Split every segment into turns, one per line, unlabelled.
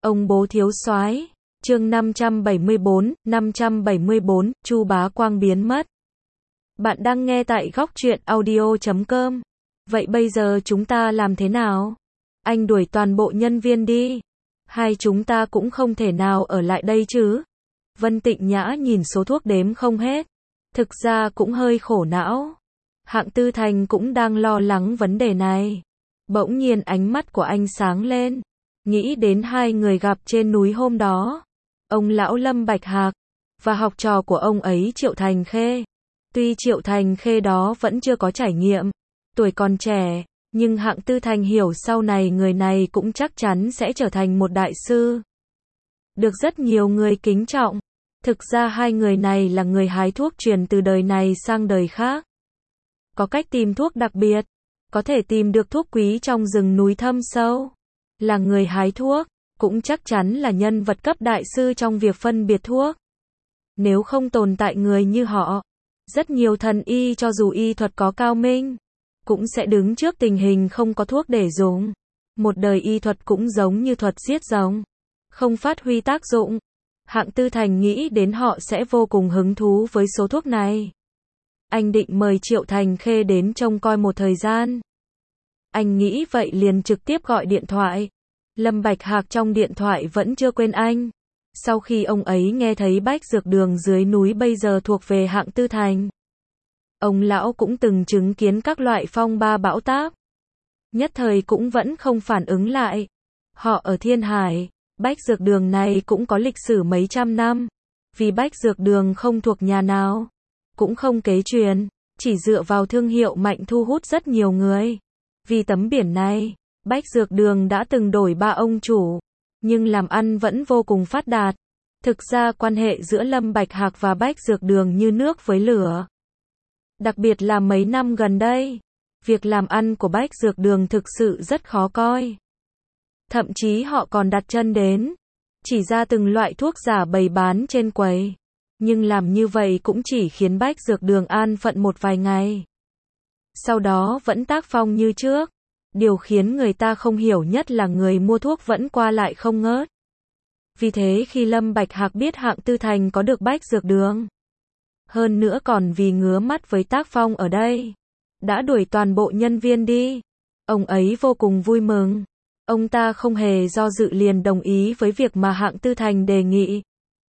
Ông bố thiếu soái. Chương 574, Chu Bá Quang biến mất. Bạn đang nghe tại góc truyện audio.com. Vậy bây giờ chúng ta làm thế nào? Anh đuổi toàn bộ nhân viên đi. Hai chúng ta cũng không thể nào ở lại đây chứ. Vân Tịnh Nhã nhìn số thuốc đếm không hết. Thực ra cũng hơi khổ não. Hạng Tư Thành cũng đang lo lắng vấn đề này. Bỗng nhiên ánh mắt của anh sáng lên. Nghĩ đến hai người gặp trên núi hôm đó. Ông lão Lâm Bạch Hạc và học trò của ông ấy Triệu Thành Khê. Tuy Triệu Thành Khê đó vẫn chưa có trải nghiệm, tuổi còn trẻ, nhưng Hạng Tư Thành hiểu sau này người này cũng chắc chắn sẽ trở thành một đại sư. Được rất nhiều người kính trọng. Thực ra hai người này là người hái thuốc truyền từ đời này sang đời khác. Có cách tìm thuốc đặc biệt, có thể tìm được thuốc quý trong rừng núi thâm sâu. Là người hái thuốc, cũng chắc chắn là nhân vật cấp đại sư trong việc phân biệt thuốc. Nếu không tồn tại người như họ, rất nhiều thần y cho dù y thuật có cao minh, cũng sẽ đứng trước tình hình không có thuốc để dùng. Một đời y thuật cũng giống như thuật giết rồng, không phát huy tác dụng. Hạng Tư Thành nghĩ đến họ sẽ vô cùng hứng thú với số thuốc này. Anh định mời Triệu Thành Khê đến trông coi một thời gian. Anh nghĩ vậy liền trực tiếp gọi điện thoại. Lâm Bạch Hạc trong điện thoại vẫn chưa quên anh. Sau khi ông ấy nghe thấy Bách Dược Đường dưới núi bây giờ thuộc về Hạng Tư Thành. Ông lão cũng từng chứng kiến các loại phong ba bão táp. Nhất thời cũng vẫn không phản ứng lại. Họ ở Thiên Hải, Bách Dược Đường này cũng có lịch sử mấy trăm năm. Vì Bách Dược Đường không thuộc nhà nào, cũng không kế truyền, chỉ dựa vào thương hiệu mạnh thu hút rất nhiều người. Vì tấm biển này, Bách Dược Đường đã từng đổi 3 ông chủ, nhưng làm ăn vẫn vô cùng phát đạt. Thực ra quan hệ giữa Lâm Bạch Hạc và Bách Dược Đường như nước với lửa. Đặc biệt là mấy năm gần đây, việc làm ăn của Bách Dược Đường thực sự rất khó coi. Thậm chí họ còn đặt chân đến chỉ ra từng loại thuốc giả bày bán trên quầy. Nhưng làm như vậy cũng chỉ khiến Bách Dược Đường an phận một vài ngày. Sau đó vẫn tác phong như trước. Điều khiến người ta không hiểu nhất là người mua thuốc vẫn qua lại không ngớt. Vì thế khi Lâm Bạch Hạc biết Hạng Tư Thành có được Bách Dược Đường, hơn nữa còn vì ngứa mắt với tác phong ở đây, đã đuổi toàn bộ nhân viên đi. Ông ấy vô cùng vui mừng. Ông ta không hề do dự liền đồng ý với việc mà Hạng Tư Thành đề nghị.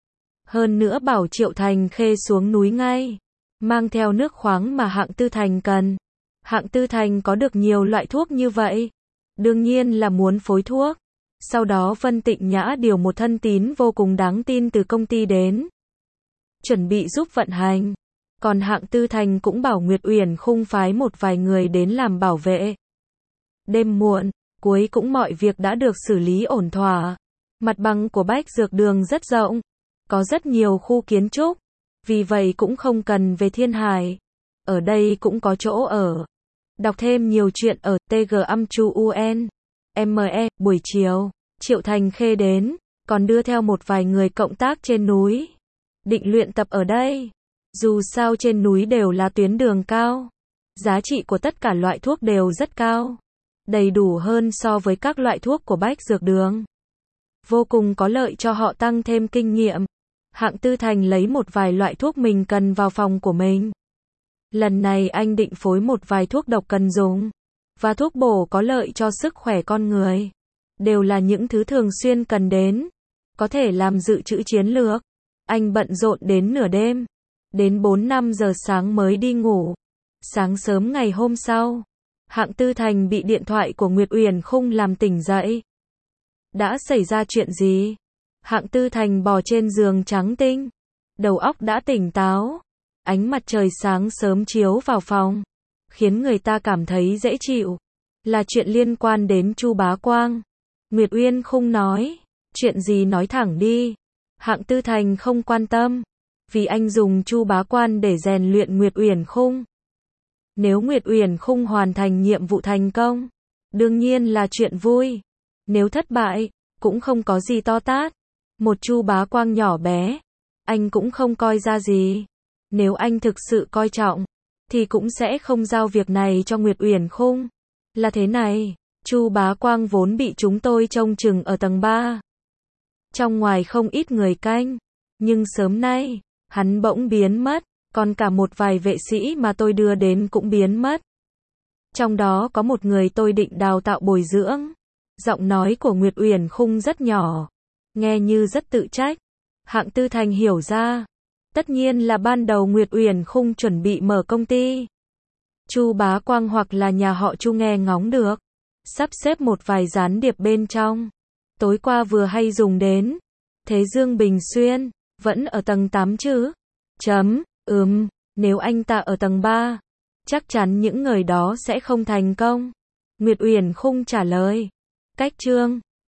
Hơn nữa bảo Triệu Thành Khê xuống núi ngay, mang theo nước khoáng mà Hạng Tư Thành cần. Hạng Tư Thành có được nhiều loại thuốc như vậy, đương nhiên là muốn phối thuốc. Sau đó Vân Tịnh Nhã điều một thân tín vô cùng đáng tin từ công ty đến, chuẩn bị giúp vận hành. Còn Hạng Tư Thành cũng bảo Nguyệt Uyển Khung phái một vài người đến làm bảo vệ. Đêm muộn, cuối cũng mọi việc đã được xử lý ổn thỏa. Mặt bằng của Bách Dược Đường rất rộng, có rất nhiều khu kiến trúc, vì vậy cũng không cần về Thiên Hải. Ở đây cũng có chỗ ở. Đọc thêm nhiều chuyện ở tg.am.un. Buổi chiều, Triệu Thành Khê đến, còn đưa theo một vài người cộng tác trên núi. Định luyện tập ở đây. Dù sao trên núi đều là tuyến đường cao. Giá trị của tất cả loại thuốc đều rất cao. Đầy đủ hơn so với các loại thuốc của Bách Dược Đường. Vô cùng có lợi cho họ tăng thêm kinh nghiệm. Hạng Tư Thành lấy một vài loại thuốc mình cần vào phòng của mình. Lần này anh định phối một vài thuốc độc cần dùng, và thuốc bổ có lợi cho sức khỏe con người. Đều là những thứ thường xuyên cần đến, có thể làm dự trữ chiến lược. Anh bận rộn đến nửa đêm, đến 4-5 giờ sáng mới đi ngủ. Sáng sớm ngày hôm sau, Hạng Tư Thành bị điện thoại của Nguyệt Uyển Khung làm tỉnh dậy. Đã xảy ra chuyện gì? Hạng Tư Thành bò trên giường trắng tinh, đầu óc đã tỉnh táo. Ánh mặt trời sáng sớm chiếu vào phòng, khiến người ta cảm thấy dễ chịu. Là chuyện liên quan đến Chu Bá Quang. Nguyệt Uyển Khung nói, chuyện gì nói thẳng đi. Hạng Tư Thành không quan tâm, vì anh dùng Chu Bá Quan để rèn luyện Nguyệt Uyển Khung. Nếu Nguyệt Uyển Khung hoàn thành nhiệm vụ thành công, đương nhiên là chuyện vui. Nếu thất bại, cũng không có gì to tát. Một Chu Bá Quang nhỏ bé, anh cũng không coi ra gì. Nếu anh thực sự coi trọng, thì cũng sẽ không giao việc này cho Nguyệt Uyển Khung. Là thế này, Chu Bá Quang vốn bị chúng tôi trông chừng ở tầng 3. Trong ngoài không ít người canh, nhưng sớm nay, hắn bỗng biến mất, còn cả một vài vệ sĩ mà tôi đưa đến cũng biến mất. Trong đó có một người tôi định đào tạo bồi dưỡng. Giọng nói của Nguyệt Uyển Khung rất nhỏ, nghe như rất tự trách. Hạng Tư Thành hiểu ra. Tất nhiên là ban đầu Nguyệt Uyển Khung chuẩn bị mở công ty. Chu Bá Quang hoặc là nhà họ Chu nghe ngóng được. Sắp xếp một vài gián điệp bên trong. Tối qua vừa hay dùng đến. Thế Dương Bình Xuyên, vẫn ở tầng 8 chứ? Nếu anh ta ở tầng 3, chắc chắn những người đó sẽ không thành công. Nguyệt Uyển Khung trả lời. Cách chương